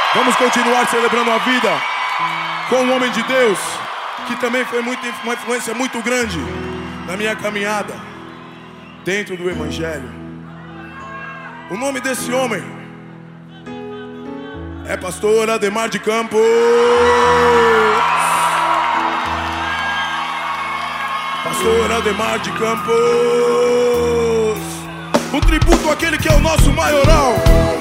Vamos continuar celebrando a vida com um homem de Deus que também foi uma influência muito grande na minha caminhada dentro do Evangelho. O nome desse homem é Pastor Ademar de Campos. Pastor Ademar de Campos. Um tributo àquele que é o nosso maioral,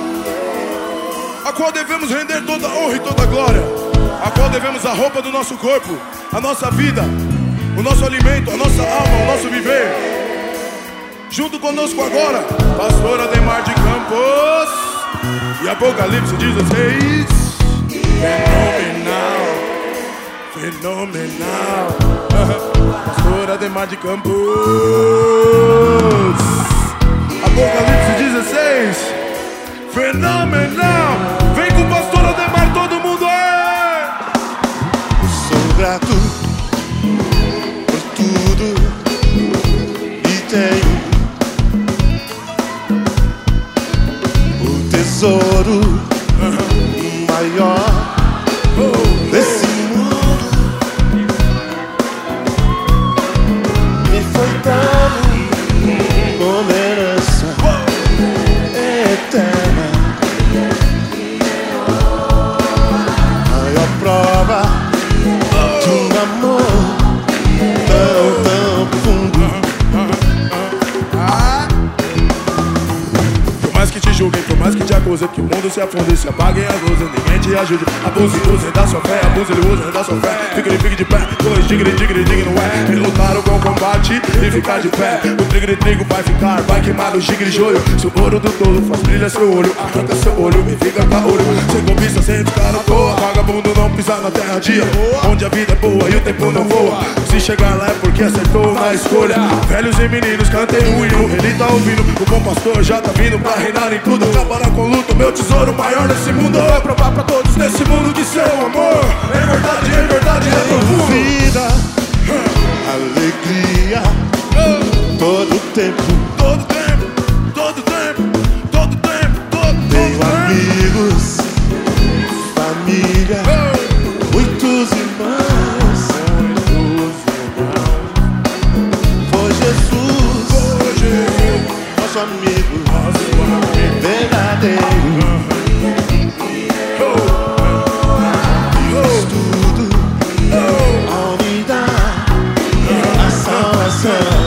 a qual devemos render toda a honra e toda a glória, a qual devemos a roupa do nosso corpo, a nossa vida, o nosso alimento, a nossa alma, o nosso viver. Junto conosco agora, Pastor Ademar de Campos. E Apocalipse 16. Fenomenal, fenomenal. Pastor Ademar de Campos. Apocalipse 16. Fenomenal. Vem com o Pastor Ademar, todo mundo é. Sou grato por tudo e tenho o tesouro maior desse mundo. Me foi dado como herança eterna, maior prova de um amor tão profundo. Por mais que te julguem, por mais que te acusem, que o mundo se afunde, se apaguem as luzes, ninguém te ajude. Abuse, use da sua fé, abuse, use da sua fé. Fique de pé, dois digre, não é. E lutaram com o combate e ficar de pé. O trigo vai ficar, vai queimar o gigre joio. Se o ouro do tolo faz brilhar seu olho, arranca seu olho e fica caolho. Sem cobiça, sem ficar à toa. Vagabundo não pisar na terra dia, onde a vida é boa e o tempo não voa. Se chegar lá é porque acertou na escolha. Velhos e meninos, cantem um e um. Ele tá ouvindo, o bom pastor já tá vindo pra reinar em tudo. Acabará com luto, meu tesouro maior nesse mundo. É provar pra todos nesse mundo que seu amor é verdade, é profundo. Vida, alegria, todo tempo. Todo tempo, todo tempo, todo tempo, todo tempo. Tenho amigos, família, muitos irmãos. Foi Jesus, nosso amigo verdadeiro. Diz tudo ao me dar a salvação.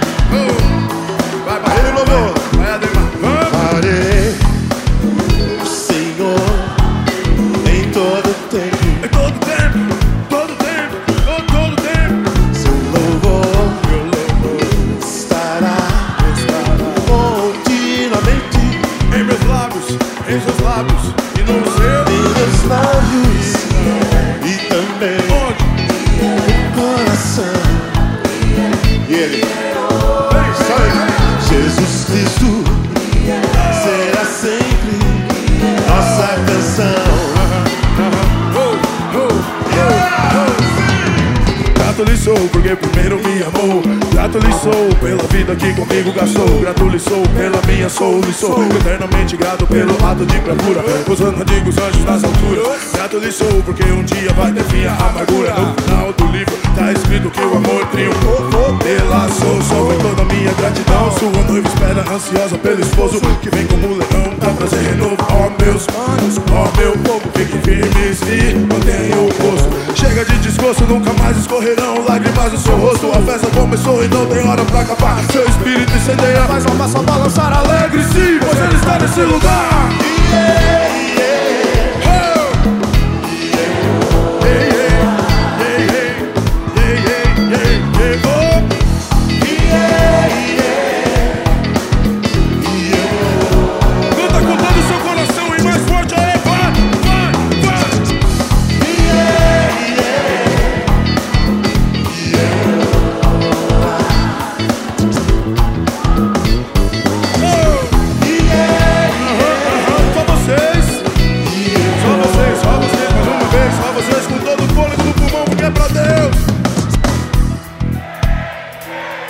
Ele louvou. Farei o Senhor em todo tempo. Em todo tempo, todo tempo, todo tempo. Seu louvor estará continuamente Em meus lábios, em seus lábios e no seu. em meus lábios e também no coração. E ele, Jesus Cristo será sempre nossa canção. Grato lhe sou porque primeiro me amou. Grato lhe sou pela vida que comigo gastou. Grato lhe sou pela minha soul. Lhe sou eternamente grato pelo ato de bravura, usando antigos anjos nas alturas. Grato lhe sou porque um dia vai ter fim a amargura. No final do livro tá escrito que o amor triunfou. Pela sou em toda a minha gratidão. Sua noiva espera ansiosa pelo esposo que vem como leão pra trazer renovo. Ó meus manos, ó meu povo, fiquem firmes e mantenham o posto. Chega de desgosto, nunca mais escorrerão lágrimas no seu rosto. A festa começou e não tem hora pra acabar. Seu espírito incendeia, faz a massa balançar alegre, sim, pois ele está nesse lugar. Canta com todo o seu coração e mais forte aí, vai, vai, vai.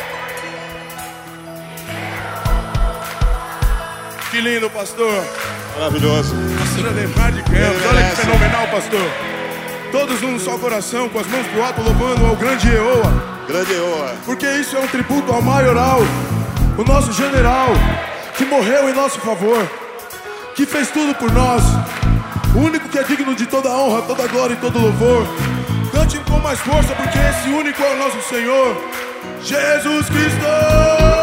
Que lindo, pastor. Maravilhoso. Pastor Ademar de Campos, olha que fenomenal, pastor. Todos num só coração, com as mãos pro alto, louvando ao grande Jeoa. Grande Jeoa. Porque isso é um tributo ao maioral, o nosso general, que morreu em nosso favor, que fez tudo por nós, o único que é digno de toda honra, toda glória e todo louvor. Cante com mais força, porque esse único é o nosso Senhor, Jesus Cristo.